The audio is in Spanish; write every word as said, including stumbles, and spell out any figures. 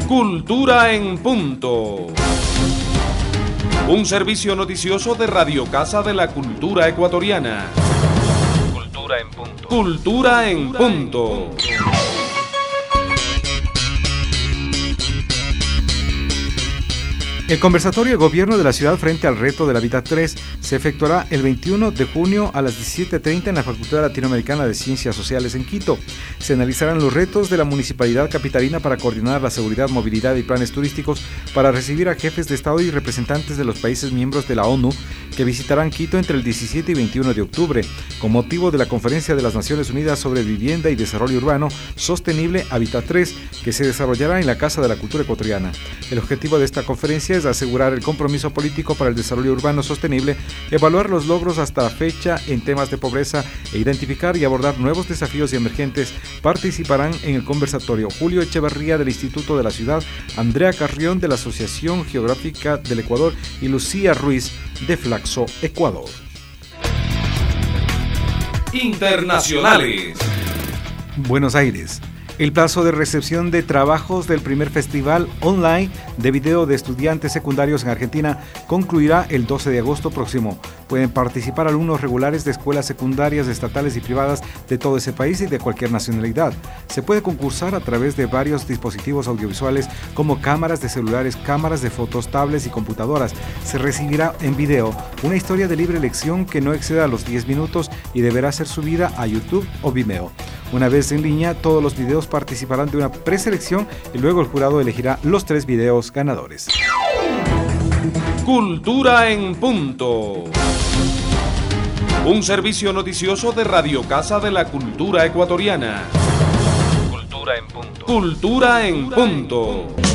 Cultura en Punto. Un servicio noticioso de Radio Casa de la Cultura Ecuatoriana. Cultura en Punto. Cultura en Punto. El conversatorio de gobierno de la ciudad frente al reto del Hábitat tres se efectuará el veintiuno de junio a las diecisiete treinta en la Facultad Latinoamericana de Ciencias Sociales en Quito. Se analizarán los retos de la municipalidad capitalina para coordinar la seguridad, movilidad y planes turísticos para recibir a jefes de Estado y representantes de los países miembros de la ONU que visitarán Quito entre el diecisiete y veintiuno de octubre, con motivo de la Conferencia de las Naciones Unidas sobre Vivienda y Desarrollo Urbano Sostenible Hábitat tres, que se desarrollará en la Casa de la Cultura Ecuatoriana. El objetivo de esta conferencia es asegurar el compromiso político para el desarrollo urbano sostenible, evaluar los logros hasta la fecha en temas de pobreza e identificar y abordar nuevos desafíos y emergentes. Participarán en el conversatorio Julio Echeverría del Instituto de la Ciudad, Andrea Carrión de la Asociación Geográfica del Ecuador y Lucía Ruiz de Flaxo, Ecuador. Internacionales. Buenos Aires. El plazo de recepción de trabajos del primer festival online de video de estudiantes secundarios en Argentina concluirá el doce de agosto próximo. Pueden participar alumnos regulares de escuelas secundarias estatales y privadas de todo ese país y de cualquier nacionalidad. Se puede concursar a través de varios dispositivos audiovisuales como cámaras de celulares, cámaras de fotos, tablets y computadoras. Se recibirá en video una historia de libre elección que no exceda los diez minutos y deberá ser subida a YouTube o Vimeo. Una vez en línea, todos los videos participarán de una preselección y luego el jurado elegirá los tres videos ganadores. Cultura en Punto. Un servicio noticioso de Radio Casa de la Cultura Ecuatoriana. Cultura en Punto. Cultura en Punto.